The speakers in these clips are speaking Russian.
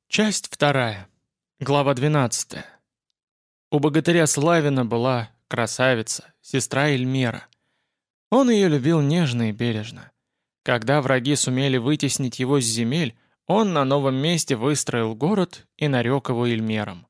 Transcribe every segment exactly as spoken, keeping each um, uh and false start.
Часть вторая. Глава двенадцатая. У богатыря Славина была красавица, сестра Эльмера. Он ее любил нежно и бережно. Когда враги сумели вытеснить его с земель, он на новом месте выстроил город и нарек его Эльмером.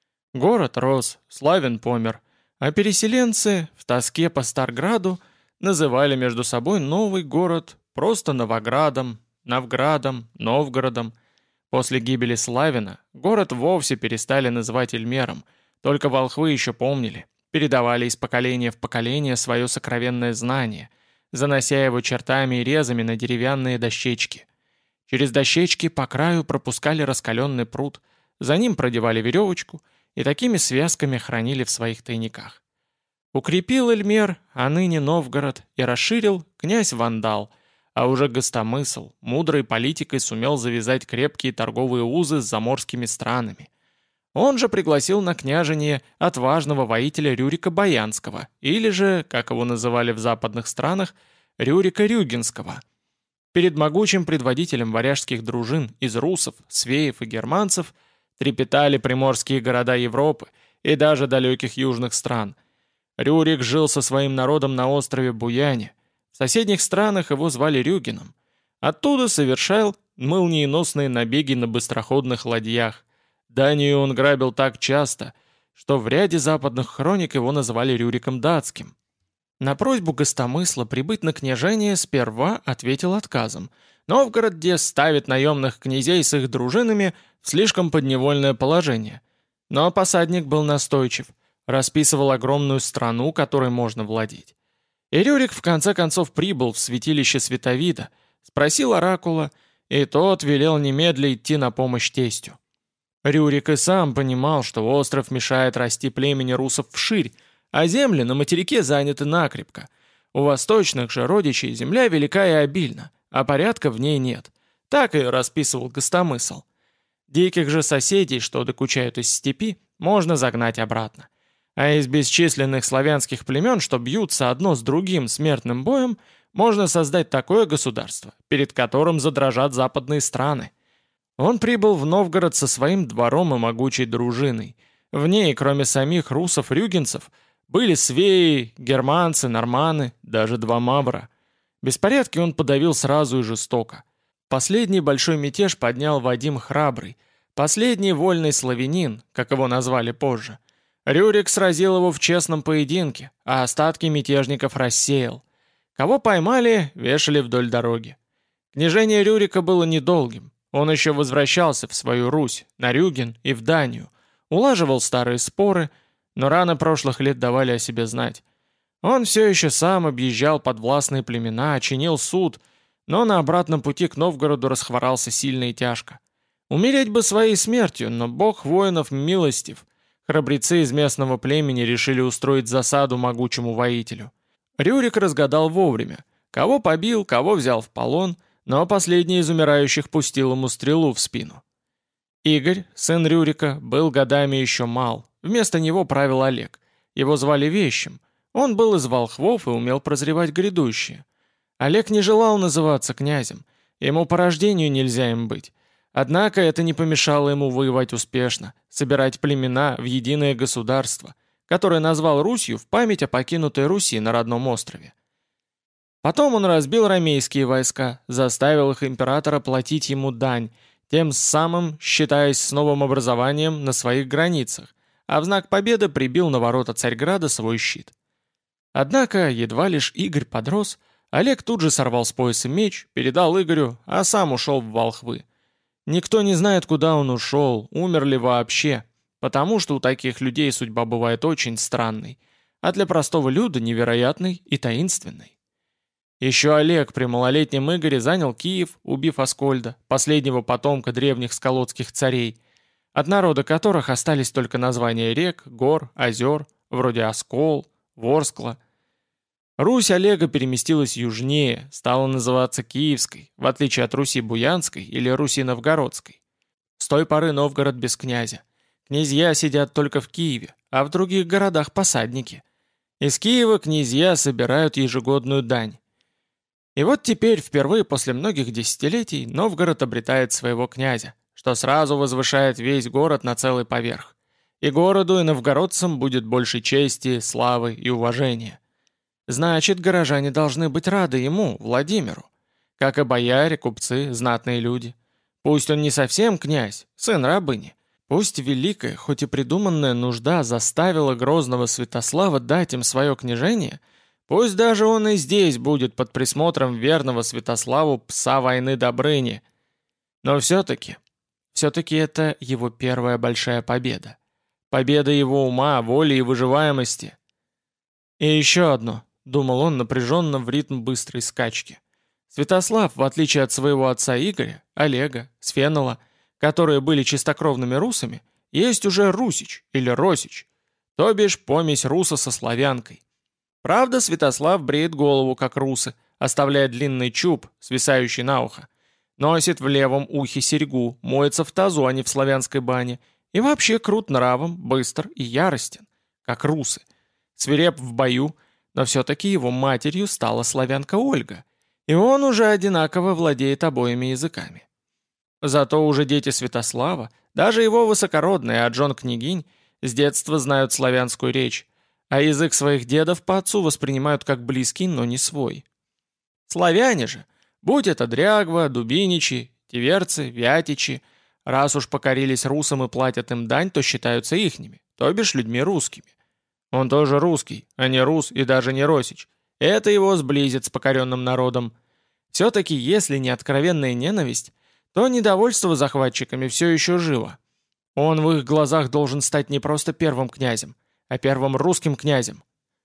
Город рос, Славин помер, а переселенцы в тоске по Старграду называли между собой новый город просто Новоградом, Новградом, Новгородом. После гибели Славина город вовсе перестали называть Эльмером, только волхвы еще помнили, передавали из поколения в поколение свое сокровенное знание, занося его чертами и резами на деревянные дощечки. Через дощечки по краю пропускали раскаленный пруд, за ним продевали веревочку и такими связками хранили в своих тайниках. Укрепил Эльмер, а ныне Новгород, и расширил князь Вандал, а уже Гостомысл, мудрой политикой сумел завязать крепкие торговые узы с заморскими странами. Он же пригласил на княжение отважного воителя Рюрика Баянского, или же, как его называли в западных странах, Рюрика Рюгенского. Перед могучим предводителем варяжских дружин из русов, свеев и германцев трепетали приморские города Европы и даже далеких южных стран. Рюрик жил со своим народом на острове Буяне. В соседних странах его звали Рюгином. Оттуда совершал молниеносные набеги на быстроходных ладьях. Данию он грабил так часто, что в ряде западных хроник его называли Рюриком Датским. На просьбу Гостомысла прибыть на княжение сперва ответил отказом. Новгород, где ставит наемных князей с их дружинами в слишком подневольное положение. Но посадник был настойчив, расписывал огромную страну, которой можно владеть. И Рюрик в конце концов прибыл в святилище Световида, спросил оракула, и тот велел немедля идти на помощь тестю. Рюрик и сам понимал, что остров мешает расти племени русов вширь, а земли на материке заняты накрепко. У восточных же родичей земля велика и обильна, а порядка в ней нет. Так и расписывал Гостомысл. Диких же соседей, что докучают из степи, можно загнать обратно. А из бесчисленных славянских племен, что бьются одно с другим смертным боем, можно создать такое государство, перед которым задрожат западные страны. Он прибыл в Новгород со своим двором и могучей дружиной. В ней, кроме самих русов-рюгенцев, были свеи, германцы, норманы, даже два мавра. Беспорядки он подавил сразу и жестоко. Последний большой мятеж поднял Вадим Храбрый, последний вольный славянин, как его назвали позже. Рюрик сразил его в честном поединке, а остатки мятежников рассеял. Кого поймали, вешали вдоль дороги. Княжение Рюрика было недолгим. Он еще возвращался в свою Русь, на Рюген и в Данию, улаживал старые споры, но раны прошлых лет давали о себе знать. Он все еще сам объезжал подвластные племена, чинил суд, но на обратном пути к Новгороду расхворался сильно и тяжко. Умереть бы своей смертью, но бог воинов милостив. Храбрецы из местного племени решили устроить засаду могучему воителю. Рюрик разгадал вовремя. Кого побил, кого взял в полон, но последний из умирающих пустил ему стрелу в спину. Игорь, сын Рюрика, был годами еще мал. Вместо него правил Олег. Его звали Вещим. Он был из волхвов и умел прозревать грядущее. Олег не желал называться князем. Ему по рождению нельзя им быть. Однако это не помешало ему воевать успешно, собирать племена в единое государство, которое назвал Русью в память о покинутой Руси на родном острове. Потом он разбил ромейские войска, заставил их императора платить ему дань, тем самым считаясь с новым образованием на своих границах, а в знак победы прибил на ворота Царьграда свой щит. Однако, едва лишь Игорь подрос, Олег тут же сорвал с пояса меч, передал Игорю, а сам ушел в волхвы. Никто не знает, куда он ушел, умер ли вообще, потому что у таких людей судьба бывает очень странной, а для простого люда невероятной и таинственной. Еще Олег при малолетнем Игоре занял Киев, убив Аскольда, последнего потомка древних сколотских царей, от народа которых остались только названия рек, гор, озер, вроде Оскол, Ворскла. Русь Олега переместилась южнее, стала называться Киевской, в отличие от Руси Буянской или Руси Новгородской. С той поры Новгород без князя. Князья сидят только в Киеве, а в других городах посадники. Из Киева князья собирают ежегодную дань. И вот теперь, впервые после многих десятилетий, Новгород обретает своего князя, что сразу возвышает весь город на целый поверх. И городу, и новгородцам будет больше чести, славы и уважения. Значит, горожане должны быть рады ему, Владимиру, как и бояре, купцы, знатные люди. Пусть он не совсем князь, сын рабыни. Пусть великая, хоть и придуманная нужда заставила грозного Святослава дать им свое княжение, пусть даже он и здесь будет под присмотром верного Святославу пса войны Добрыни. Но все-таки, все-таки это его первая большая победа. Победа его ума, воли и выживаемости. И еще одно, думал он напряженно в ритм быстрой скачки. Святослав, в отличие от своего отца Игоря, Олега, Сфенола, которые были чистокровными русами, есть уже русич или росич, то бишь помесь руса со славянкой. Правда, Святослав бреет голову, как русы, оставляя длинный чуб, свисающий на ухо, носит в левом ухе серьгу, моется в тазу, а не в славянской бане, и вообще крут нравом, быстр и яростен, как русы. Свиреп в бою, но все-таки его матерью стала славянка Ольга, и он уже одинаково владеет обоими языками. Зато уже дети Святослава, даже его высокородные от жен княгинь, с детства знают славянскую речь, а язык своих дедов по отцу воспринимают как близкий, но не свой. Славяне же, будь это дрягва, дубиничи, тиверцы, вятичи, раз уж покорились русам и платят им дань, то считаются ихними, то бишь людьми русскими. Он тоже русский, а не рус и даже не росич. Это его сблизит с покоренным народом. Все-таки, если не откровенная ненависть, то недовольство захватчиками все еще живо. Он в их глазах должен стать не просто первым князем, а первым русским князем.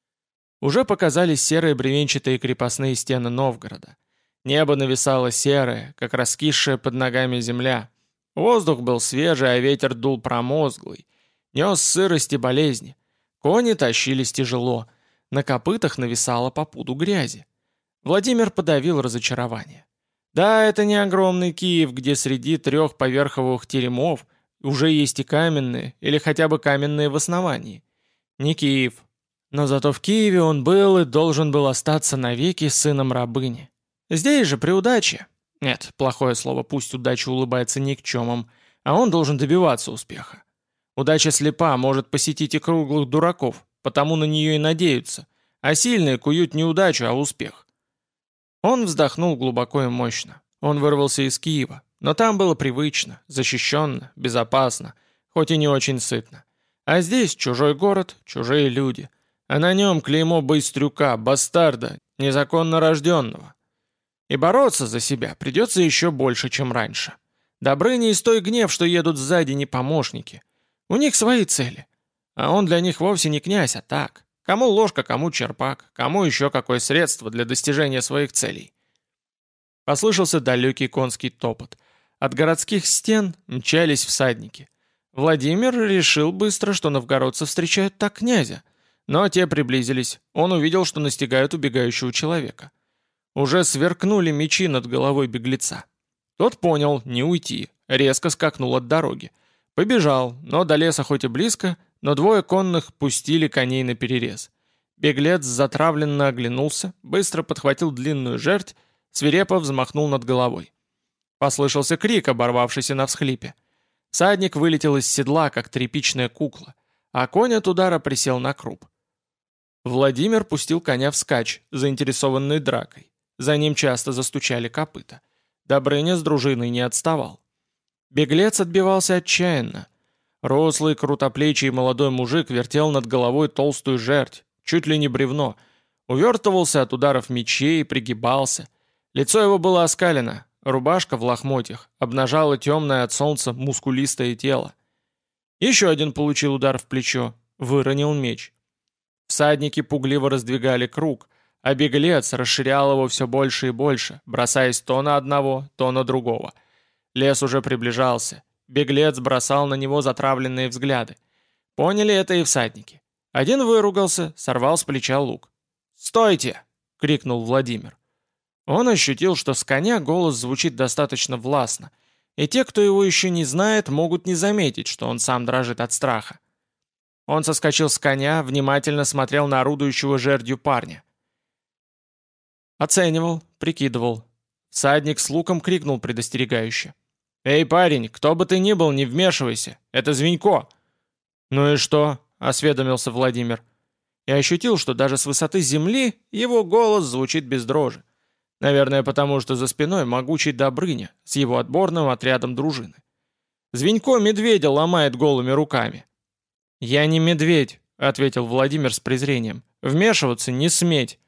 Уже показались серые бревенчатые крепостные стены Новгорода. Небо нависало серое, как раскисшая под ногами земля. Воздух был свежий, а ветер дул промозглый. Нес сырость и болезни. Кони тащились тяжело. На копытах нависало по пуду грязи. Владимир подавил разочарование. Да, это не огромный Киев, где среди трех поверховых теремов уже есть и каменные, или хотя бы каменные в основании. Не Киев. Но зато в Киеве он был и должен был остаться навеки сыном рабыни. Здесь же при удаче. Нет, плохое слово, пусть удача улыбается никчемом, а он должен добиваться успеха. Удача слепа, может посетить и круглых дураков, потому на нее и надеются, а сильные куют не удачу, а успех. Он вздохнул глубоко и мощно. Он вырвался из Киева, но там было привычно, защищенно, безопасно, хоть и не очень сытно. А здесь чужой город, чужие люди, а на нем клеймо быстрюка, бастарда, незаконно рожденного. И бороться за себя придется еще больше, чем раньше. Добрыня и стой гнев, что едут сзади, не помощники. У них свои цели. А он для них вовсе не князь, а так. Кому ложка, кому черпак, кому еще какое средство для достижения своих целей. Послышался далекий конский топот. От городских стен мчались всадники. Владимир решил быстро, что новгородцы встречают так князя. Но те приблизились. Он увидел, что настигают убегающего человека. Уже сверкнули мечи над головой беглеца. Тот понял, не уйти, резко скакнул от дороги. Побежал, но до леса хоть и близко, но двое конных пустили коней наперерез. Беглец затравленно оглянулся, быстро подхватил длинную жерть, свирепо взмахнул над головой. Послышался крик, оборвавшийся на всхлипе. Всадник вылетел из седла, как тряпичная кукла, а конь от удара присел на круп. Владимир пустил коня вскачь, заинтересованный дракой. За ним часто застучали копыта. Добрыня с дружиной не отставал. Беглец отбивался отчаянно. Рослый, крутоплечий молодой мужик вертел над головой толстую жерть, чуть ли не бревно, увертывался от ударов мечей, пригибался. Лицо его было оскалено, рубашка в лохмотьях, обнажала темное от солнца мускулистое тело. Еще один получил удар в плечо, выронил меч. Всадники пугливо раздвигали круг, а беглец расширял его все больше и больше, бросаясь то на одного, то на другого. Лес уже приближался. Беглец бросал на него затравленные взгляды. Поняли это и всадники. Один выругался, сорвал с плеча лук. «Стойте!» — крикнул Владимир. Он ощутил, что с коня голос звучит достаточно властно, и те, кто его еще не знает, могут не заметить, что он сам дрожит от страха. Он соскочил с коня, внимательно смотрел на орудующего жердью парня. Оценивал, прикидывал. Всадник с луком крикнул предостерегающе. «Эй, парень, кто бы ты ни был, не вмешивайся. Это Звенько!» «Ну и что?» — осведомился Владимир. И ощутил, что даже с высоты земли его голос звучит без дрожи. Наверное, потому что за спиной могучий Добрыня с его отборным отрядом дружины. Звенько медведя ломает голыми руками. «Я не медведь», — ответил Владимир с презрением. «Вмешиваться не сметь».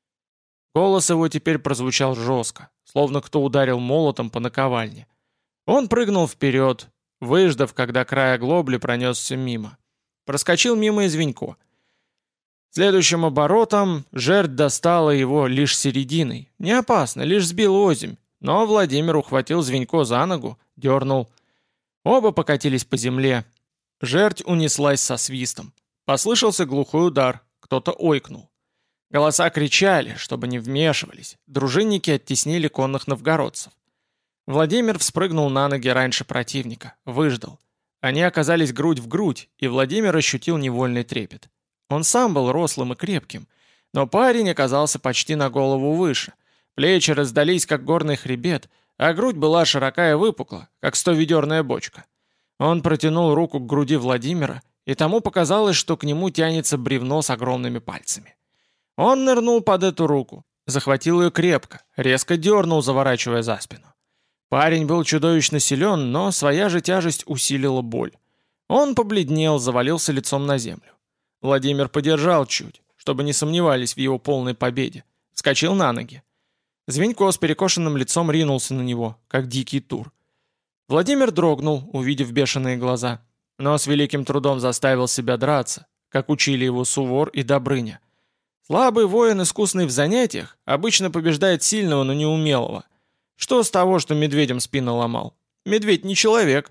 Голос его теперь прозвучал жестко, словно кто ударил молотом по наковальне. Он прыгнул вперед, выждав, когда край оглобли пронесся мимо. Проскочил мимо и Звенько. Следующим оборотом жертв достала его лишь серединой. Не опасно, лишь сбил озимь. Но Владимир ухватил Звенько за ногу, дернул. Оба покатились по земле. Жерть унеслась со свистом. Послышался глухой удар. Кто-то ойкнул. Голоса кричали, чтобы не вмешивались. Дружинники оттеснили конных новгородцев. Владимир вспрыгнул на ноги раньше противника. Выждал. Они оказались грудь в грудь, и Владимир ощутил невольный трепет. Он сам был рослым и крепким, но парень оказался почти на голову выше. Плечи раздались, как горный хребет, а грудь была широка и выпукла, как стоведерная бочка. Он протянул руку к груди Владимира, и тому показалось, что к нему тянется бревно с огромными пальцами. Он нырнул под эту руку, захватил ее крепко, резко дернул, заворачивая за спину. Парень был чудовищно силен, но своя же тяжесть усилила боль. Он побледнел, завалился лицом на землю. Владимир подержал чуть, чтобы не сомневались в его полной победе. Вскочил на ноги. Звенько с перекошенным лицом ринулся на него, как дикий тур. Владимир дрогнул, увидев бешеные глаза, но с великим трудом заставил себя драться, как учили его Сувор и Добрыня. Слабый воин, искусный в занятиях, обычно побеждает сильного, но неумелого. Что с того, что медведем спину ломал? Медведь не человек.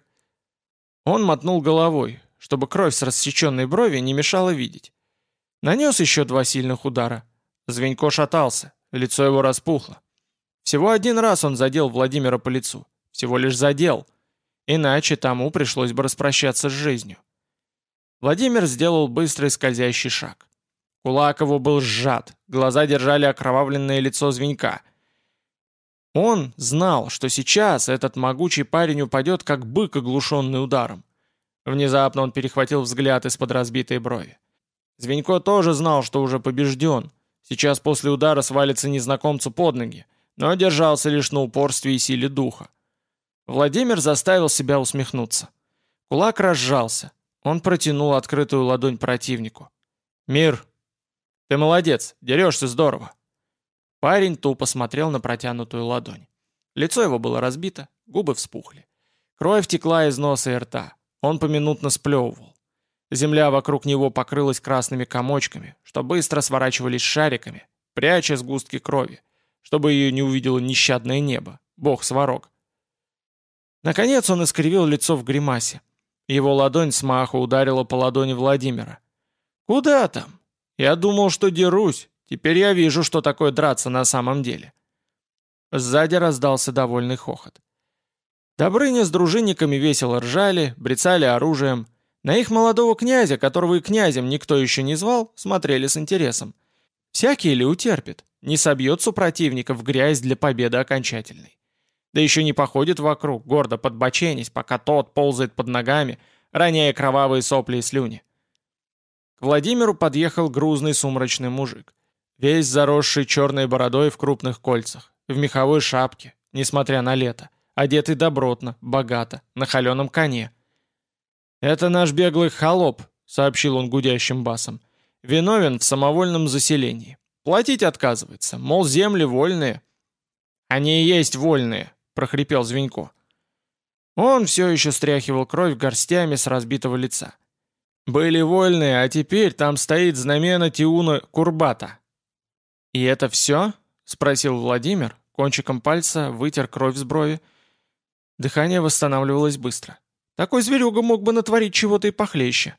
Он мотнул головой, чтобы кровь с рассеченной брови не мешала видеть. Нанес еще два сильных удара. Звенько шатался, лицо его распухло. Всего один раз он задел Владимира по лицу. Всего лишь задел. Иначе тому пришлось бы распрощаться с жизнью. Владимир сделал быстрый скользящий шаг. Кулак его был сжат, глаза держали окровавленное лицо Звенька. Он знал, что сейчас этот могучий парень упадет, как бык, оглушенный ударом. Внезапно он перехватил взгляд из-под разбитой брови. Звенько тоже знал, что уже побежден. Сейчас после удара свалится незнакомцу под ноги, но держался лишь на упорстве и силе духа. Владимир заставил себя усмехнуться. Кулак разжался. Он протянул открытую ладонь противнику. «Мир! Ты молодец, дерешься здорово!» Парень тупо смотрел на протянутую ладонь. Лицо его было разбито, губы вспухли. Кровь текла из носа и рта. Он поминутно сплевывал. Земля вокруг него покрылась красными комочками, что быстро сворачивались шариками, пряча сгустки крови, чтобы ее не увидело нещадное небо, бог-сварог. Наконец он искривил лицо в гримасе. Его ладонь смаху ударила по ладони Владимира. «Куда там? Я думал, что дерусь. Теперь я вижу, что такое драться на самом деле». Сзади раздался довольный хохот. Добрыня с дружинниками весело ржали, брецали оружием. На их молодого князя, которого и князем никто еще не звал, смотрели с интересом. Всякий ли утерпит, не собьет супротивника в грязь для победы окончательной. Да еще не походит вокруг, гордо подбоченясь, пока тот ползает под ногами, роняя кровавые сопли и слюни. К Владимиру подъехал грузный сумрачный мужик, весь заросший черной бородой в крупных кольцах, в меховой шапке, несмотря на лето, одетый добротно, богато, на холеном коне. «Это наш беглый холоп», — сообщил он гудящим басом, — «виновен в самовольном заселении. Платить отказывается, мол, земли вольные». «Они и есть вольные», — прохрипел Звенько. Он все еще стряхивал кровь горстями с разбитого лица. «Были вольные, а теперь там стоит знамена Тиуна Курбата». «И это все?» — спросил Владимир, кончиком пальца вытер кровь с брови. Дыхание восстанавливалось быстро. Такой зверюга мог бы натворить чего-то и похлеще.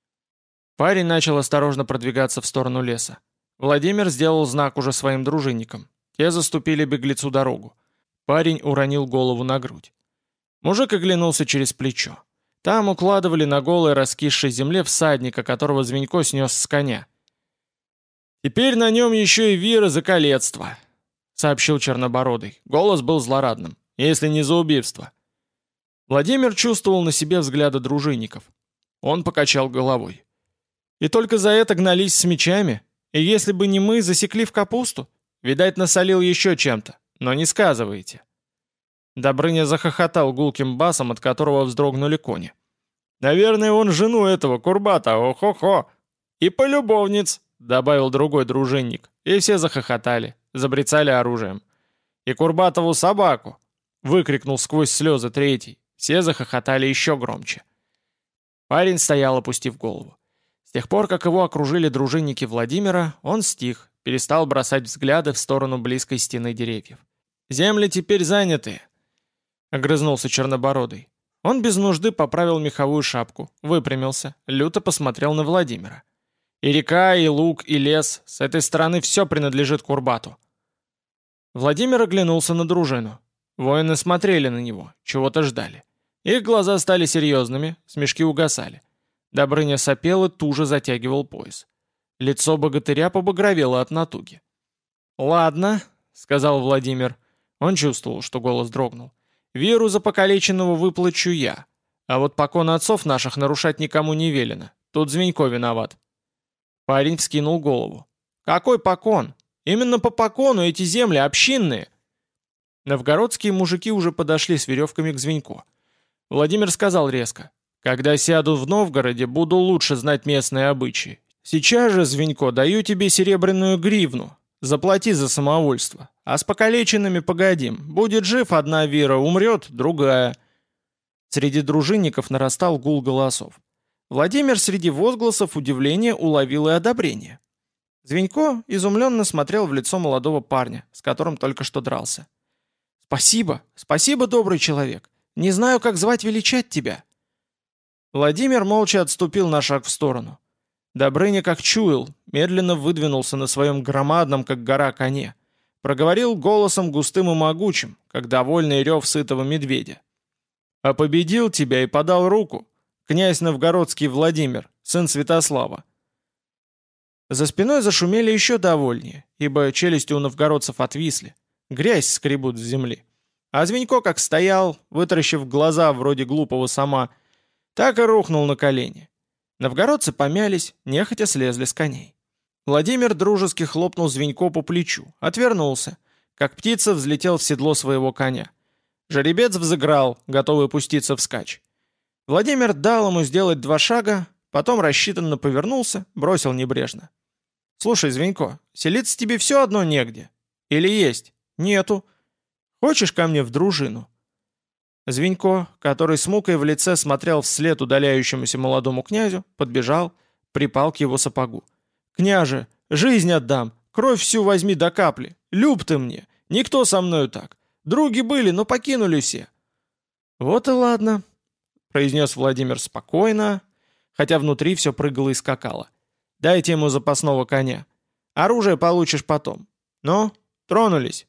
Парень начал осторожно продвигаться в сторону леса. Владимир сделал знак уже своим дружинникам. Те заступили беглецу дорогу. Парень уронил голову на грудь. Мужик оглянулся через плечо. Там укладывали на голой раскисшей земле всадника, которого Звенько снес с коня. «Теперь на нем еще и вира за калецтво», — сообщил Чернобородый. Голос был злорадным, если не за убийство. Владимир чувствовал на себе взгляды дружинников. Он покачал головой. И только за это гнались с мечами. И если бы не мы, засекли в капусту. Видать, насолил еще чем-то. Но не сказывайте. Добрыня захохотал гулким басом, от которого вздрогнули кони. «Наверное, он жену этого Курбата, о-хо-хо! И полюбовниц!» — добавил другой дружинник. И все захохотали, забрицали оружием. «И Курбатову собаку!» — выкрикнул сквозь слезы третий. Все захохотали еще громче. Парень стоял, опустив голову. С тех пор, как его окружили дружинники Владимира, он стих, перестал бросать взгляды в сторону близкой стены деревьев. «Земли теперь заняты!» — огрызнулся Чернобородый. Он без нужды поправил меховую шапку, выпрямился, люто посмотрел на Владимира. «И река, и луг, и лес, с этой стороны все принадлежит Курбату». Владимир оглянулся на дружину. Воины смотрели на него, чего-то ждали. Их глаза стали серьезными, смешки угасали. Добрыня сопел и туже затягивал пояс. Лицо богатыря побагровело от натуги. «Ладно», — сказал Владимир. Он чувствовал, что голос дрогнул. «Веру за покалеченного выплачу я. А вот покон отцов наших нарушать никому не велено. Тут Звенько виноват». Парень вскинул голову. «Какой покон? Именно по покону эти земли общинные». Новгородские мужики уже подошли с веревками к Звенько. Владимир сказал резко. «Когда сяду в Новгороде, буду лучше знать местные обычаи. Сейчас же, Звенько, даю тебе серебряную гривну. Заплати за самовольство. А с покалеченными погодим. Будет жив одна вера, умрет другая». Среди дружинников нарастал гул голосов. Владимир среди возгласов удивления уловил и одобрение. Звенько изумленно смотрел в лицо молодого парня, с которым только что дрался. «Спасибо, спасибо, добрый человек. Не знаю, как звать величать тебя». Владимир молча отступил на шаг в сторону. Добрыня, как чуял, медленно выдвинулся на своем громадном, как гора, коне. Проговорил голосом густым и могучим, как довольный рев сытого медведя. «А победил тебя и подал руку князь новгородский Владимир, сын Святослава». За спиной зашумели еще довольнее, ибо челюсти у новгородцев отвисли, грязь скребут с земли. А Звенько как стоял, вытаращив глаза вроде глупого сама, так и рухнул на колени. Новгородцы помялись, нехотя слезли с коней. Владимир дружески хлопнул Звенько по плечу, отвернулся, как птица взлетел в седло своего коня. Жеребец взыграл, готовый пуститься вскачь. Владимир дал ему сделать два шага, потом рассчитанно повернулся, бросил небрежно. «Слушай, Звенько, селиться тебе все одно негде? Или есть? Нету. Хочешь ко мне в дружину?» Звенько, который с мукой в лице смотрел вслед удаляющемуся молодому князю, подбежал, припал к его сапогу. «Княже, жизнь отдам, кровь всю возьми до капли, люб ты мне, никто со мною так. Други были, но покинули все». «Вот и ладно», — произнес Владимир спокойно, хотя внутри все прыгало и скакало. «Дайте ему запасного коня. Оружие получишь потом. Ну, тронулись».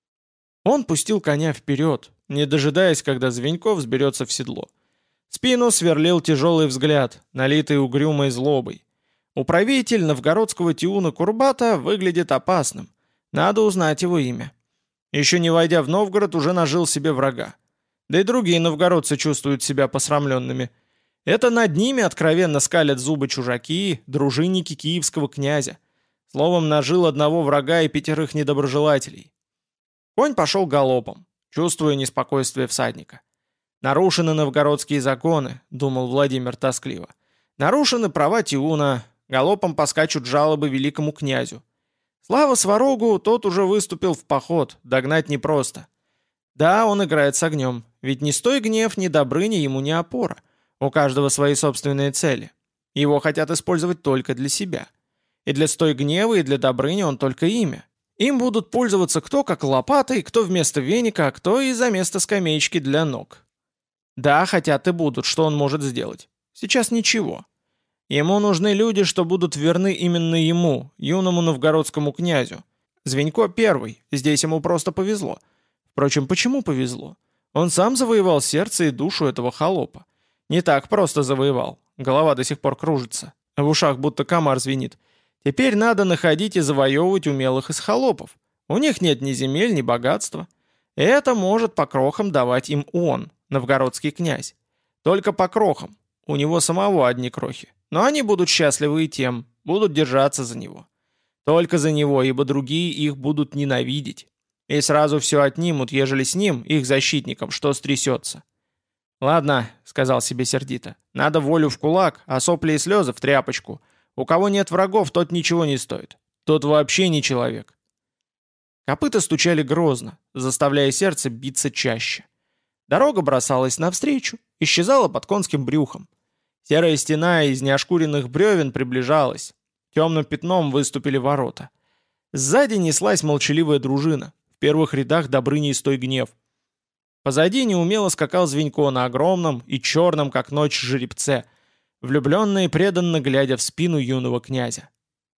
Он пустил коня вперед, не дожидаясь, когда Звенько взберется в седло. Спину сверлил тяжелый взгляд, налитый угрюмой злобой. Управитель новгородского тиуна Курбата выглядит опасным. Надо узнать его имя. Еще не войдя в Новгород, уже нажил себе врага. Да и другие новгородцы чувствуют себя посрамленными. Это над ними откровенно скалят зубы чужаки, дружинники киевского князя. Словом, нажил одного врага и пятерых недоброжелателей. Конь пошел галопом, чувствуя неспокойствие всадника. «Нарушены новгородские законы», — думал Владимир тоскливо. «Нарушены права Тиуна, галопом поскачут жалобы великому князю. Слава Сварогу, тот уже выступил в поход, догнать непросто. Да, он играет с огнем, ведь ни стой гнев, ни Добрыня ему не опора. У каждого свои собственные цели. Его хотят использовать только для себя. И для стой гнева, и для Добрыни он только имя. Им будут пользоваться кто как лопатой, кто вместо веника, а кто и за место скамеечки для ног. Да, хотят и будут, что он может сделать? Сейчас ничего. Ему нужны люди, что будут верны именно ему, юному новгородскому князю. Звенько первый, здесь ему просто повезло. Впрочем, почему повезло? Он сам завоевал сердце и душу этого холопа. Не так просто завоевал, голова до сих пор кружится, а в ушах будто комар звенит. Теперь надо находить и завоевывать умелых из холопов. У них нет ни земель, ни богатства. Это может по крохам давать им он, новгородский князь. Только по крохам. У него самого одни крохи. Но они будут счастливы и тем, будут держаться за него. Только за него, ибо другие их будут ненавидеть. И сразу все отнимут, ежели с ним, их защитником, что стрясется. «Ладно», — сказал себе сердито, — «надо волю в кулак, а сопли и слезы в тряпочку. У кого нет врагов, тот ничего не стоит. Тот вообще не человек». Копыта стучали грозно, заставляя сердце биться чаще. Дорога бросалась навстречу, исчезала под конским брюхом. Серая стена из неошкуренных бревен приближалась. Темным пятном выступили ворота. Сзади неслась молчаливая дружина. В первых рядах Добрыни и стой гнев. Позади неумело скакал Звенько на огромном и черном, как ночь, жеребце, влюбленно и преданно глядя в спину юного князя.